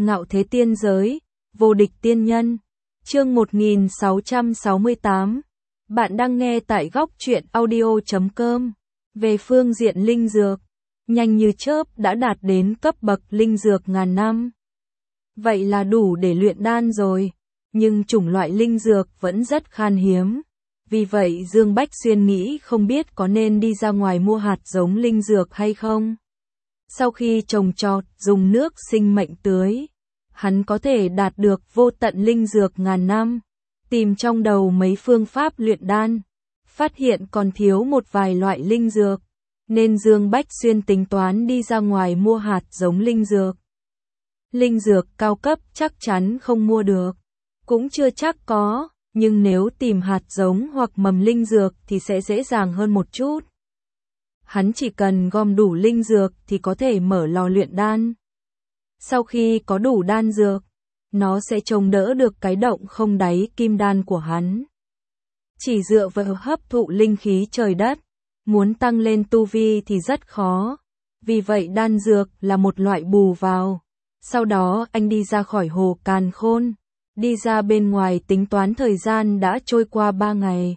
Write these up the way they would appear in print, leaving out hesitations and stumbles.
Ngạo thế tiên giới, vô địch tiên nhân. Chương 1668. Bạn đang nghe tại góc truyện audio.com. Về phương diện linh dược, nhanh như chớp đã đạt đến cấp bậc linh dược ngàn năm. Vậy là đủ để luyện đan rồi, nhưng chủng loại linh dược vẫn rất khan hiếm. Vì vậy Dương Bách Xuyên nghĩ không biết có nên đi ra ngoài mua hạt giống linh dược hay không. Sau khi trồng trọt, dùng nước sinh mệnh tưới, hắn có thể đạt được vô tận linh dược ngàn năm. Tìm trong đầu mấy phương pháp luyện đan, phát hiện còn thiếu một vài loại linh dược, nên Dương Bách Xuyên tính toán đi ra ngoài mua hạt giống linh dược. Linh dược cao cấp chắc chắn không mua được, cũng chưa chắc có, nhưng nếu tìm hạt giống hoặc mầm linh dược thì sẽ dễ dàng hơn một chút. Hắn chỉ cần gom đủ linh dược thì có thể mở lò luyện đan. Sau khi có đủ đan dược, nó sẽ chống đỡ được cái động không đáy kim đan của hắn. Chỉ dựa vào hấp thụ linh khí trời đất, muốn tăng lên tu vi thì rất khó. Vì vậy đan dược là một loại bù vào. Sau đó anh đi ra khỏi hồ Càn Khôn, đi ra bên ngoài tính toán thời gian đã trôi qua 3 ngày.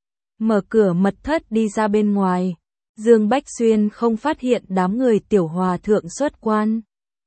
Mở cửa mật thất đi ra bên ngoài, Dương Bách Xuyên không phát hiện đám người Tiểu Hòa Thượng xuất quan.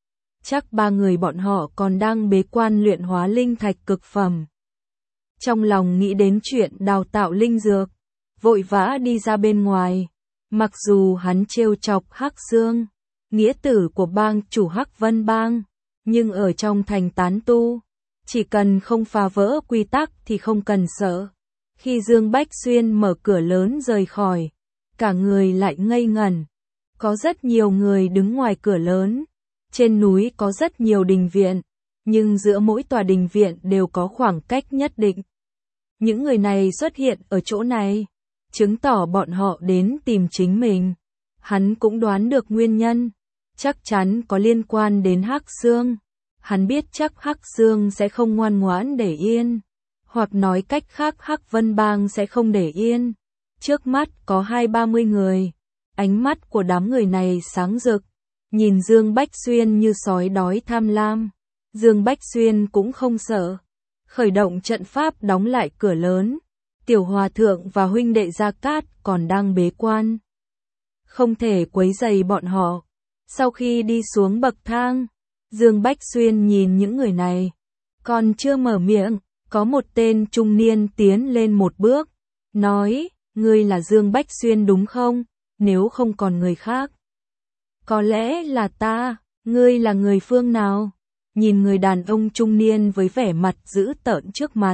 Chắc 3 người bọn họ còn đang bế quan luyện hóa linh thạch cực phẩm. Trong lòng nghĩ đến chuyện đào tạo linh dược, vội vã đi ra bên ngoài. Mặc dù hắn trêu chọc Hắc Dương, nghĩa tử của bang chủ Hắc Vân Bang, nhưng ở trong thành tán tu, chỉ cần không phá vỡ quy tắc thì không cần sợ. Khi Dương Bách Xuyên mở cửa lớn rời khỏi, cả người lại ngây ngẩn. Có rất nhiều người đứng ngoài cửa lớn. Trên núi có rất nhiều đình viện, nhưng giữa mỗi tòa đình viện đều có khoảng cách nhất định. Những người này xuất hiện ở chỗ này, chứng tỏ bọn họ đến tìm chính mình. Hắn cũng đoán được nguyên nhân, chắc chắn có liên quan đến Hắc Dương. Hắn biết chắc Hắc Dương sẽ không ngoan ngoãn để yên, hoặc nói cách khác Hắc Vân Bang sẽ không để yên. Trước mắt có 20-30 người, ánh mắt của đám người này sáng rực. Nhìn Dương Bách Xuyên như sói đói tham lam, Dương Bách Xuyên cũng không sợ. Khởi động trận pháp đóng lại cửa lớn, Tiểu Hòa Thượng và huynh đệ Gia Cát còn đang bế quan. Không thể quấy rầy bọn họ. Sau khi đi xuống bậc thang, Dương Bách Xuyên nhìn những người này. Còn chưa mở miệng, có một tên trung niên tiến lên một bước, nói, ngươi là Dương Bách Xuyên đúng không? Nếu không còn người khác. Có lẽ là ta, ngươi là người phương nào? Nhìn người đàn ông trung niên với vẻ mặt dữ tợn trước mặt.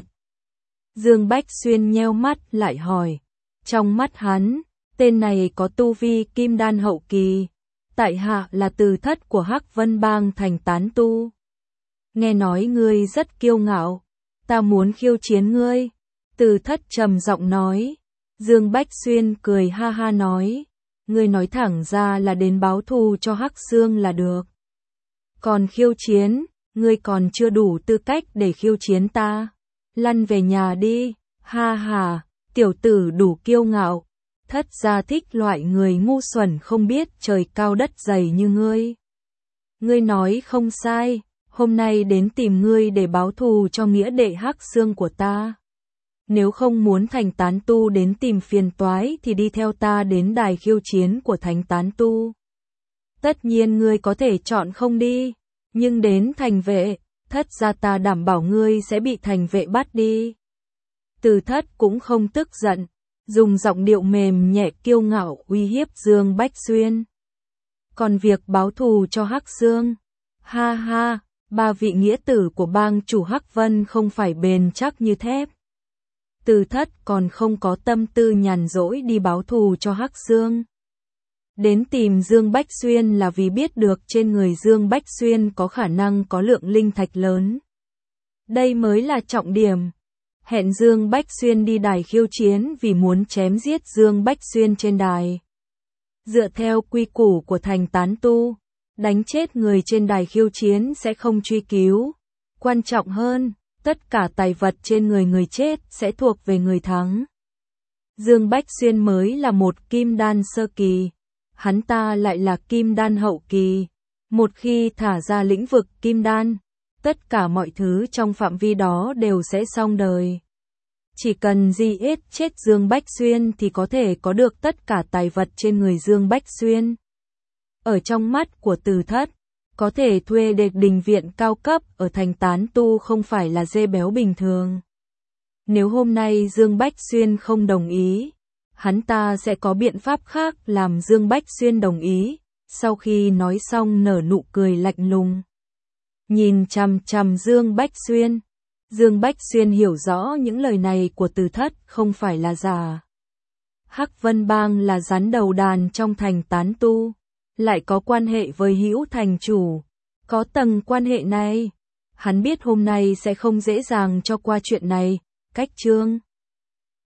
Dương Bách Xuyên nheo mắt lại hỏi. Trong mắt hắn, tên này có tu vi kim đan hậu kỳ. Tại hạ là từ thất của Hắc Vân Bang thành tán tu. Nghe nói ngươi rất kiêu ngạo, ta muốn khiêu chiến ngươi. Từ thất trầm giọng nói. Dương Bách Xuyên cười ha ha nói. Ngươi nói thẳng ra là đến báo thù cho Hắc Dương là được. Còn khiêu chiến, ngươi còn chưa đủ tư cách để khiêu chiến ta. Lăn về nhà đi, ha ha, tiểu tử đủ kiêu ngạo. Thất gia thích loại người ngu xuẩn không biết trời cao đất dày như ngươi. Ngươi nói không sai, hôm nay đến tìm ngươi để báo thù cho nghĩa đệ Hắc Dương của ta. Nếu không muốn thành tán tu đến tìm phiền toái thì đi theo ta đến đài khiêu chiến của thánh tán tu. Tất nhiên ngươi có thể chọn không đi, nhưng đến thành vệ, thất gia ta đảm bảo ngươi sẽ bị thành vệ bắt đi. Từ thất cũng không tức giận, dùng giọng điệu mềm nhẹ kiêu ngạo uy hiếp Dương Bách Xuyên. Còn việc báo thù cho Hắc Dương, ha ha, 3 vị nghĩa tử của bang chủ Hắc Vân không phải bền chắc như thép. Từ thất còn không có tâm tư nhàn rỗi đi báo thù cho Hắc Dương. Đến tìm Dương Bách Xuyên là vì biết được trên người Dương Bách Xuyên có khả năng có lượng linh thạch lớn. Đây mới là trọng điểm. Hẹn Dương Bách Xuyên đi đài khiêu chiến vì muốn chém giết Dương Bách Xuyên trên đài. Dựa theo quy củ của thành tán tu, đánh chết người trên đài khiêu chiến sẽ không truy cứu. Quan trọng hơn, tất cả tài vật trên người người chết sẽ thuộc về người thắng. Dương Bách Xuyên mới là một kim đan sơ kỳ, hắn ta lại là kim đan hậu kỳ. Một khi thả ra lĩnh vực kim đan, tất cả mọi thứ trong phạm vi đó đều sẽ xong đời. Chỉ cần giết chết Dương Bách Xuyên thì có thể có được tất cả tài vật trên người Dương Bách Xuyên. Ở trong mắt của Từ Thất, có thể thuê được đình viện cao cấp ở thành tán tu không phải là dê béo bình thường. Nếu hôm nay Dương Bách Xuyên không đồng ý, hắn ta sẽ có biện pháp khác làm Dương Bách Xuyên đồng ý. Sau khi nói xong nở nụ cười lạnh lùng, nhìn chằm chằm Dương Bách Xuyên. Dương Bách Xuyên hiểu rõ những lời này của Từ Thất không phải là giả. Hắc Vân Bang là rắn đầu đàn trong thành tán tu, lại có quan hệ với Hữu thành chủ. Có tầng quan hệ này, hắn biết hôm nay sẽ không dễ dàng cho qua chuyện này. Cách chương